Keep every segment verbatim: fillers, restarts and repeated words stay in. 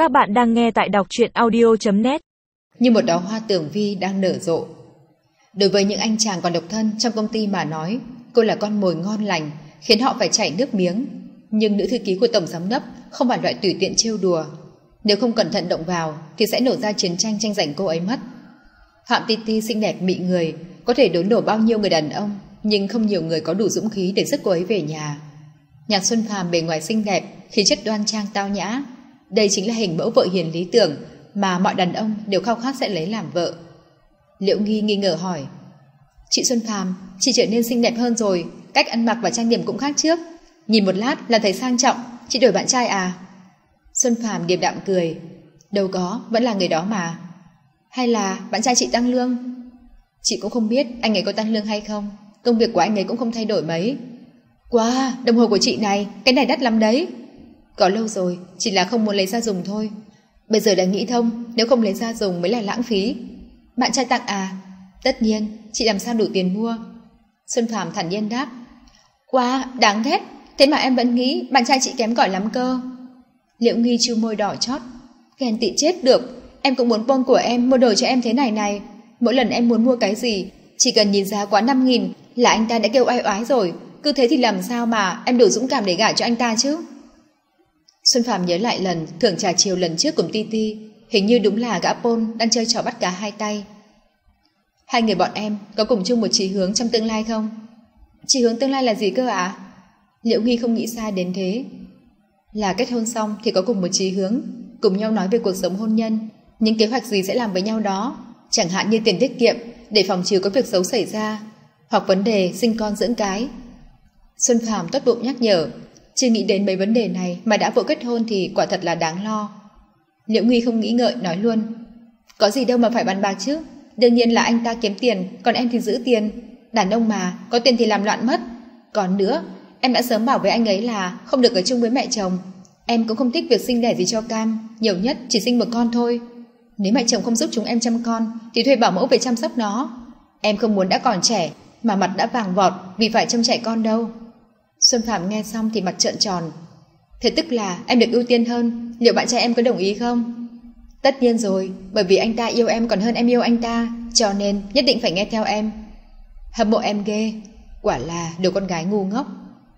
Các bạn đang nghe tại đọc truyện audio chấm net. Như một đóa hoa tường vi đang nở rộ. Đối với những anh chàng còn độc thân trong công ty mà nói, cô là con mồi ngon lành, khiến họ phải chảy nước miếng. Nhưng nữ thư ký của tổng giám đốc không phải loại tùy tiện trêu đùa. Nếu không cẩn thận động vào thì sẽ nổ ra chiến tranh tranh giành cô ấy mất. Phạm Titi xinh đẹp mị người, có thể đốn đổ bao nhiêu người đàn ông, nhưng không nhiều người có đủ dũng khí để dứt cô ấy về nhà. Nhạc Xuân Phàm bề ngoài xinh đẹp, khí chất đoan trang tao nhã. Đây chính là hình mẫu vợ hiền lý tưởng mà mọi đàn ông đều khao khát sẽ lấy làm vợ. Liễu Nghi nghi ngờ hỏi: "Chị Xuân Phàm, chị trở nên xinh đẹp hơn rồi, cách ăn mặc và trang điểm cũng khác trước. Nhìn một lát là thấy sang trọng, chị đổi bạn trai à?" Xuân Phàm điềm đạm cười: "Đâu có, vẫn là người đó mà." "Hay là bạn trai chị tăng lương?" "Chị cũng không biết anh ấy có tăng lương hay không, công việc của anh ấy cũng không thay đổi mấy." "Wow, đồng hồ của chị này, cái này đắt lắm đấy." "Có lâu rồi, chỉ là không muốn lấy ra dùng thôi. Bây giờ đã nghĩ thông, nếu không lấy ra dùng mới là lãng phí." "Bạn trai tặng à?" "Tất nhiên, chị làm sao đủ tiền mua." Xuân Phàm thản nhiên đáp: "Wow, đáng ghét, thế mà em vẫn nghĩ bạn trai chị kém cỏi lắm cơ." Liễu Nghi chu môi đỏ chót: "Ghen tị chết được, em cũng muốn Paul của em mua đồ cho em thế này này. Mỗi lần em muốn mua cái gì, chỉ cần nhìn giá quá năm nghìn là anh ta đã kêu oai oái rồi. Cứ thế thì làm sao mà em đủ dũng cảm để gả cho anh ta chứ?" Xuân Phàm nhớ lại lần thưởng trà chiều lần trước cùng Titi, hình như đúng là gã Paul đang chơi trò bắt cá hai tay. "Hai người bọn em có cùng chung một chí hướng trong tương lai không?" "Chí hướng tương lai là gì cơ ạ?" À? Liễu Nghi không nghĩ xa đến thế. "Là kết hôn xong thì có cùng một chí hướng, cùng nhau nói về cuộc sống hôn nhân, những kế hoạch gì sẽ làm với nhau đó, chẳng hạn như tiền tiết kiệm để phòng trừ có việc xấu xảy ra, hoặc vấn đề sinh con dưỡng cái." Xuân Phàm tốt bụng nhắc nhở: "Chưa nghĩ đến mấy vấn đề này mà đã vội kết hôn thì quả thật là đáng lo." Liễu Nghi không nghĩ ngợi nói luôn: "Có gì đâu mà phải bàn bạc chứ, đương nhiên là anh ta kiếm tiền, còn em thì giữ tiền. Đàn ông mà, có tiền thì làm loạn mất. Còn nữa, em đã sớm bảo với anh ấy là không được ở chung với mẹ chồng. Em cũng không thích việc sinh đẻ gì cho Cam, nhiều nhất chỉ sinh một con thôi. Nếu mẹ chồng không giúp chúng em chăm con thì thuê bảo mẫu về chăm sóc nó. Em không muốn đã còn trẻ mà mặt đã vàng vọt vì phải trông trẻ con đâu." Xuân Phàm nghe xong thì mặt trợn tròn: "Thế tức là em được ưu tiên hơn, liệu bạn trai em có đồng ý không?" "Tất nhiên rồi, bởi vì anh ta yêu em còn hơn em yêu anh ta, cho nên nhất định phải nghe theo em." "Hâm mộ em ghê, quả là đồ con gái ngu ngốc."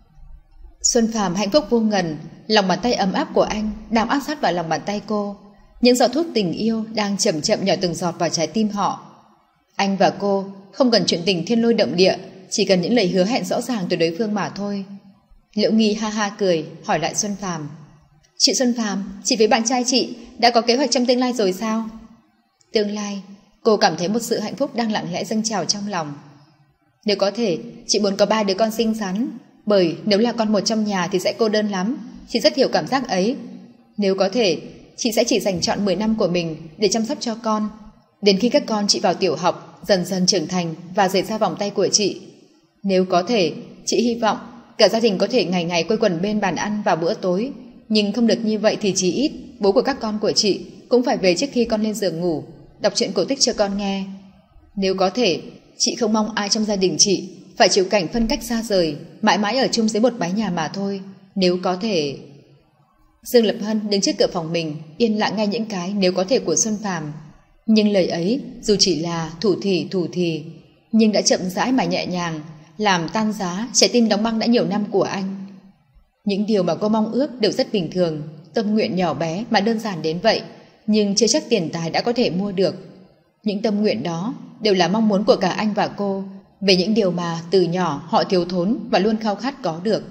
Xuân Phàm hạnh phúc vô ngần, lòng bàn tay ấm áp của anh đang áp sát vào lòng bàn tay cô. Những giọt thuốc tình yêu đang chậm chậm nhỏ từng giọt vào trái tim họ. Anh và cô không cần chuyện tình thiên lôi động địa, chỉ cần những lời hứa hẹn rõ ràng từ đối phương mà thôi. Liễu Nghi ha ha cười, hỏi lại Xuân Phàm: "Chị Xuân Phàm, chị với bạn trai chị đã có kế hoạch trong tương lai rồi sao?" Tương lai, cô cảm thấy một sự hạnh phúc đang lặng lẽ dâng trào trong lòng. "Nếu có thể, chị muốn có ba đứa con xinh xắn, bởi nếu là con một trong nhà thì sẽ cô đơn lắm, chị rất hiểu cảm giác ấy. Nếu có thể, chị sẽ chỉ dành trọn mười năm của mình để chăm sóc cho con, đến khi các con chị vào tiểu học, dần dần trưởng thành và rời xa vòng tay của chị. Nếu có thể, chị hy vọng cả gia đình có thể ngày ngày quây quần bên bàn ăn vào bữa tối, nhưng không được như vậy thì chỉ ít bố của các con của chị cũng phải về trước khi con lên giường ngủ, đọc truyện cổ tích cho con nghe. Nếu có thể, chị không mong ai trong gia đình chị phải chịu cảnh phân cách xa rời, mãi mãi ở chung dưới một mái nhà mà thôi. Nếu có thể." Dương Lập Hân đứng trước cửa phòng mình, yên lặng nghe những cái nếu có thể của Xuân Phàm. Nhưng lời ấy dù chỉ là thủ thỉ thủ thỉ, nhưng đã chậm rãi mà nhẹ nhàng làm tan giá trái tim đóng băng đã nhiều năm của anh. Những điều mà cô mong ước đều rất bình thường, tâm nguyện nhỏ bé mà đơn giản đến vậy, nhưng chưa chắc tiền tài đã có thể mua được. Những tâm nguyện đó đều là mong muốn của cả anh và cô, về những điều mà từ nhỏ họ thiếu thốn và luôn khao khát có được.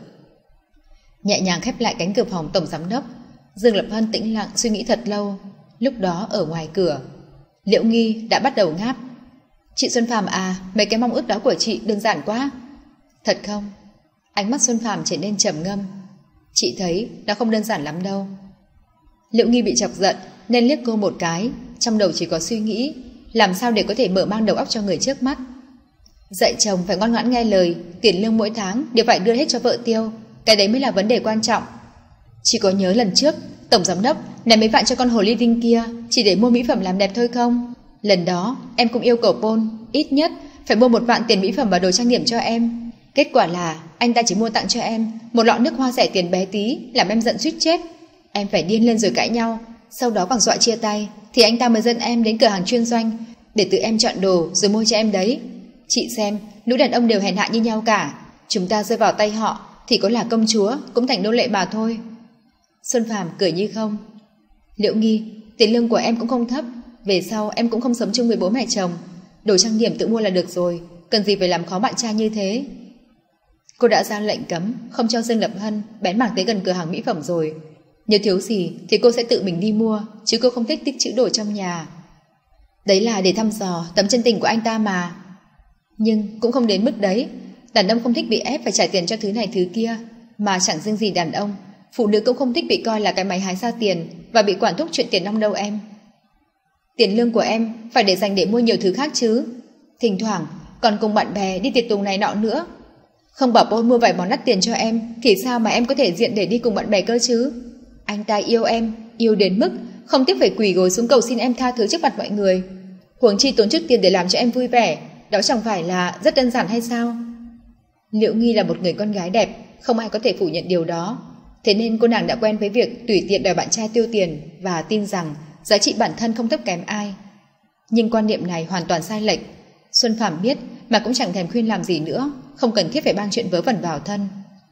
Nhẹ nhàng khép lại cánh cửa phòng tổng giám đốc, Dương Lập Hân tĩnh lặng suy nghĩ thật lâu. Lúc đó ở ngoài cửa, Liễu Nghi đã bắt đầu ngáp: "Chị Xuân Phàm à, mấy cái mong ước đó của chị đơn giản quá." "Thật không?" Ánh mắt Xuân Phàm trở nên trầm ngâm: "Chị thấy nó không đơn giản lắm đâu." Liễu Nghi bị chọc giận nên liếc cô một cái, trong đầu chỉ có suy nghĩ làm sao để có thể mở mang đầu óc cho người trước mắt. Dạy chồng phải ngoan ngoãn nghe lời, tiền lương mỗi tháng đều phải đưa hết cho vợ tiêu, cái đấy mới là vấn đề quan trọng. Chị có nhớ lần trước tổng giám đốc ném mấy vạn cho con hồ ly tinh kia chỉ để mua mỹ phẩm làm đẹp thôi không? Lần đó em cũng yêu cầu Paul ít nhất phải mua một vạn tiền mỹ phẩm và đồ trang điểm cho em. Kết quả là anh ta chỉ mua tặng cho em một lọ nước hoa rẻ tiền bé tí, làm em giận suýt chết. Em phải điên lên rồi cãi nhau, sau đó còn dọa chia tay, thì anh ta mới dẫn em đến cửa hàng chuyên doanh để tự em chọn đồ rồi mua cho em đấy. Chị xem, lũ đàn ông đều hèn hạ như nhau cả, chúng ta rơi vào tay họ thì có là công chúa cũng thành nô lệ mà thôi. Xuân Phàm cười như không. Liễu Nghi, tiền lương của em cũng không thấp, về sau em cũng không sống chung với bố mẹ chồng, đồ trang điểm tự mua là được rồi, cần gì phải làm khó bạn trai như thế. Cô đã ra lệnh cấm không cho Dương Lập Hân bén mảng tới gần cửa hàng mỹ phẩm rồi. Nếu thiếu gì thì cô sẽ tự mình đi mua, chứ cô không thích tích trữ đồ trong nhà. Đấy là để thăm dò tấm chân tình của anh ta mà. Nhưng cũng không đến mức đấy. Đàn ông không thích bị ép phải trả tiền cho thứ này thứ kia. Mà chẳng riêng gì đàn ông, phụ nữ cũng không thích bị coi là cái máy hái ra tiền và bị quản thúc chuyện tiền nong đâu em. Tiền lương của em phải để dành để mua nhiều thứ khác chứ. Thỉnh thoảng còn cùng bạn bè đi tiệc tùng này nọ nữa. Không bảo Paul mua vài món đắt tiền cho em thì sao mà em có thể diện để đi cùng bạn bè cơ chứ. Anh ta yêu em, yêu đến mức không tiếc phải quỳ gối xuống cầu xin em tha thứ trước mặt mọi người. Huống chi tốn chút tiền để làm cho em vui vẻ, đó chẳng phải là rất đơn giản hay sao? Liễu Nghi là một người con gái đẹp, không ai có thể phủ nhận điều đó. Thế nên cô nàng đã quen với việc tùy tiện đòi bạn trai tiêu tiền và tin rằng giá trị bản thân không thấp kém ai. Nhưng quan niệm này hoàn toàn sai lệch. Xuân Phàm biết mà cũng chẳng thèm khuyên làm gì nữa, không cần thiết phải mang chuyện vớ vẩn vào thân.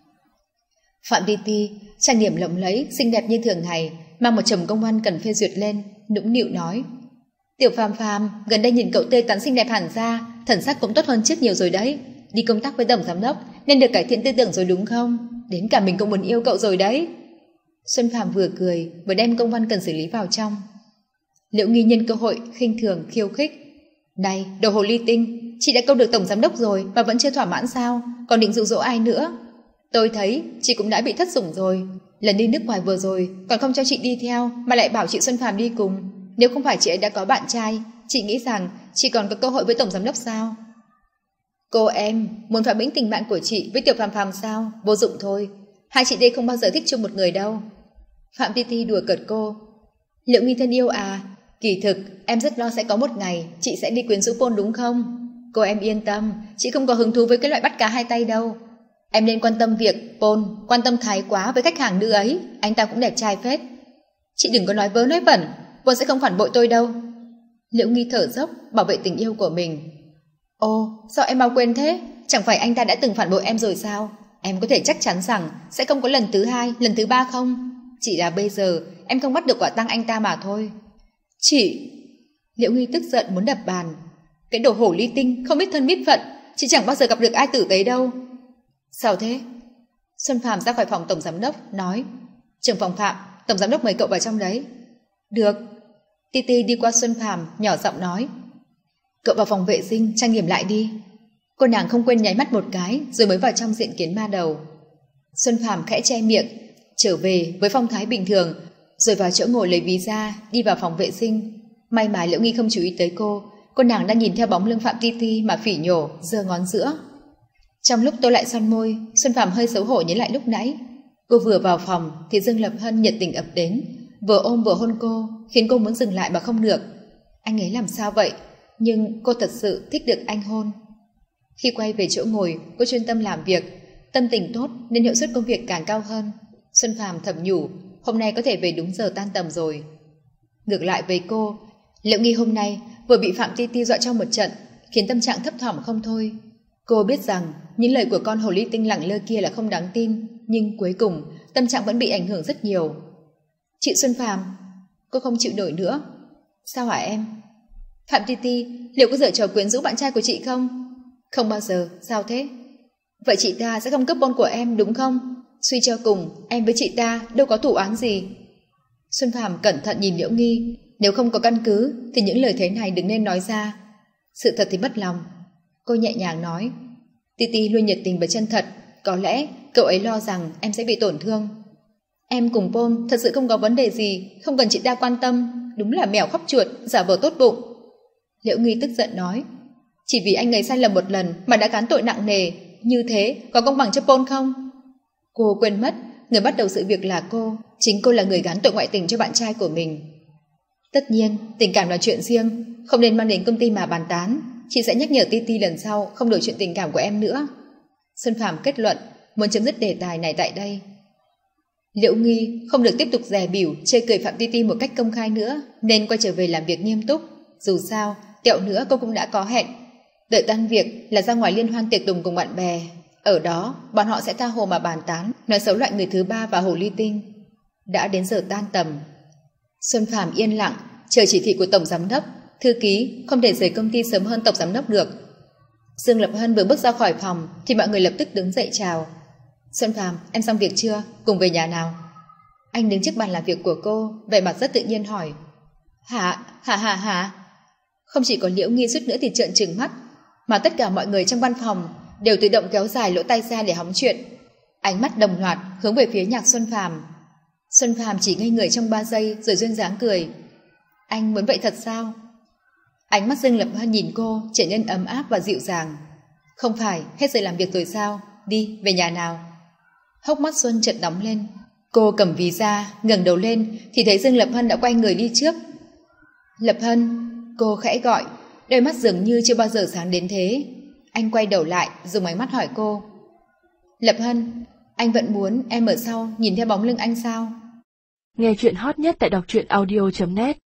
Phạm Vi Ti trang điểm lộng lẫy, xinh đẹp như thường ngày, mang một chồng công văn cần phê duyệt lên, nũng nịu nói: Tiểu Phàm Phàm, gần đây nhìn cậu tươi tắn xinh đẹp hẳn ra, thần sắc cũng tốt hơn trước nhiều rồi đấy. Đi công tác với tổng giám đốc nên được cải thiện tư tưởng rồi đúng không? Đến cả mình cũng muốn yêu cậu rồi đấy. Xuân Phàm vừa cười vừa đem công văn cần xử lý vào trong. Liễu Nghi nhân cơ hội khinh thường khiêu khích: Này, đồ hồ ly tinh, chị đã câu được tổng giám đốc rồi mà vẫn chưa thỏa mãn sao? Còn định dụ dỗ ai nữa? Tôi thấy chị cũng đã bị thất sủng rồi. Lần đi nước ngoài vừa rồi còn không cho chị đi theo mà lại bảo chị Xuân Phàm đi cùng. Nếu không phải chị ấy đã có bạn trai, chị nghĩ rằng chị còn có cơ hội với tổng giám đốc sao? Cô em muốn phá bĩnh tình bạn của chị với Tiểu Phàm Phàm sao? Vô dụng thôi. Hai chị đây không bao giờ thích chung một người đâu. Phạm Ti Ti đùa cợt cô. Liễu Nghi thân yêu à, kỳ thực em rất lo sẽ có một ngày chị sẽ đi quyến rũ Paul đúng không? Cô em yên tâm, chị không có hứng thú với cái loại bắt cá hai tay đâu. Em nên quan tâm việc Paul quan tâm thái quá với khách hàng nữ ấy, anh ta cũng đẹp trai phết. Chị đừng có nói vớ nói vẩn, Paul sẽ không phản bội tôi đâu. Liễu Nghi thở dốc bảo vệ tình yêu của mình. Ồ, sao em mau quên thế? Chẳng phải anh ta đã từng phản bội em rồi sao? Em có thể chắc chắn rằng sẽ không có lần thứ hai, lần thứ ba không? Chỉ là bây giờ em không bắt được quả tang anh ta mà thôi. Chị... Liễu Nghi tức giận muốn đập bàn. Cái đồ hổ ly tinh không biết thân biết phận, chị chẳng bao giờ gặp được ai tử tế đâu. Sao thế? Xuân Phàm ra khỏi phòng tổng giám đốc nói: Trưởng phòng Phạm, tổng giám đốc mời cậu vào trong đấy. Được. Ti Ti đi qua Xuân Phàm nhỏ giọng nói: Cậu vào phòng vệ sinh trang điểm lại đi. Cô nàng không quên nháy mắt một cái rồi mới vào trong diện kiến ma đầu. Xuân Phàm khẽ che miệng, trở về với phong thái bình thường, rồi vào chỗ ngồi lấy ví ra, đi vào phòng vệ sinh. May mà Liễu Nghi không chú ý tới cô, cô nàng đang nhìn theo bóng lưng Phạm Ti Ti mà phỉ nhổ, giơ ngón giữa. Trong lúc tô lại son môi, Xuân Phàm hơi xấu hổ nhớ lại lúc nãy. Cô vừa vào phòng thì Dương Lập Hân nhiệt tình ập đến, vừa ôm vừa hôn cô, khiến cô muốn dừng lại mà không được. Anh ấy làm sao vậy? Nhưng cô thật sự thích được anh hôn. Khi quay về chỗ ngồi, cô chuyên tâm làm việc, tâm tình tốt nên hiệu suất công việc càng cao hơn. Xuân Phàm thầm nhủ, hôm nay có thể về đúng giờ tan tầm rồi. Ngược lại với cô, Liễu Nghi hôm nay vừa bị Phạm Ti Ti dọa trong một trận, khiến tâm trạng thấp thỏm không thôi. Cô biết rằng những lời của con hồ ly tinh lẳng lơ kia là không đáng tin, nhưng cuối cùng tâm trạng vẫn bị ảnh hưởng rất nhiều. Chị Xuân Phàm, cô không chịu nổi nữa. Sao hả em? Phạm Ti Ti, liệu có giở trò quyến rũ bạn trai của chị không? Không bao giờ, sao thế? Vậy chị ta sẽ không cướp Paul của em đúng không? Suy cho cùng, em với chị ta đâu có thủ án gì. Xuân Phàm cẩn thận nhìn Liễu Nghi, nếu không có căn cứ thì những lời thế này đừng nên nói ra. Sự thật thì mất lòng. Cô nhẹ nhàng nói: Ti Ti luôn nhiệt tình và chân thật, có lẽ cậu ấy lo rằng em sẽ bị tổn thương. Em cùng Paul thật sự không có vấn đề gì, không cần chị ta quan tâm, đúng là mèo khóc chuột, giả vờ tốt bụng. Liễu Nghi tức giận nói: Chỉ vì anh ấy sai lầm một lần mà đã gán tội nặng nề, như thế có công bằng cho Paul không? Cô quên mất, người bắt đầu sự việc là cô, chính cô là người gán tội ngoại tình cho bạn trai của mình. Tất nhiên, tình cảm là chuyện riêng, không nên mang đến công ty mà bàn tán. Chị sẽ nhắc nhở Ti Ti lần sau không đổi chuyện tình cảm của em nữa. Xuân Phàm kết luận, muốn chấm dứt đề tài này tại đây. Liễu Nghi không được tiếp tục dè bỉu chê cười Phạm Ti Ti một cách công khai nữa, nên quay trở về làm việc nghiêm túc. Dù sao, tẹo nữa cô cũng đã có hẹn. Đợi tan việc là ra ngoài liên hoan tiệc tùng cùng bạn bè. Ở đó, bọn họ sẽ tha hồ mà bàn tán, nói xấu loại người thứ ba và hồ ly tinh. Đã đến giờ tan tầm. Xuân Phàm yên lặng, chờ chỉ thị của tổng giám đốc. Thư ký không thể rời công ty sớm hơn tổng giám đốc được. Dương Lập Hân vừa bước ra khỏi phòng thì mọi người lập tức đứng dậy chào. Xuân Phàm, em xong việc chưa? Cùng về nhà nào? Anh đứng trước bàn làm việc của cô, vẻ mặt rất tự nhiên hỏi. Hả? Hả hả hả? Không chỉ có Liễu Nghi suýt nữa thì trợn trừng mắt, mà tất cả mọi người trong văn phòng đều tự động kéo dài lỗ tai ra để hóng chuyện. Ánh mắt đồng loạt hướng về phía Nhạc Xuân Phàm. Xuân Phàm chỉ ngây người trong ba giây rồi duyên dáng cười. Anh muốn vậy thật sao? Ánh mắt Dương Lập Hân nhìn cô trở nên ấm áp và dịu dàng. Không phải hết giờ làm việc rồi sao? Đi, về nhà nào. Hốc mắt Xuân chợt nóng lên. Cô cầm ví ra, ngẩng đầu lên thì thấy Dương Lập Hân đã quay người đi trước. Lập Hân, cô khẽ gọi, đôi mắt dường như chưa bao giờ sáng đến thế. Anh quay đầu lại, dùng ánh mắt hỏi cô. Lập Hân, anh vẫn muốn em ở sau nhìn theo bóng lưng anh sao? Nghe chuyện hot nhất tại đọc truyện audio chấm net.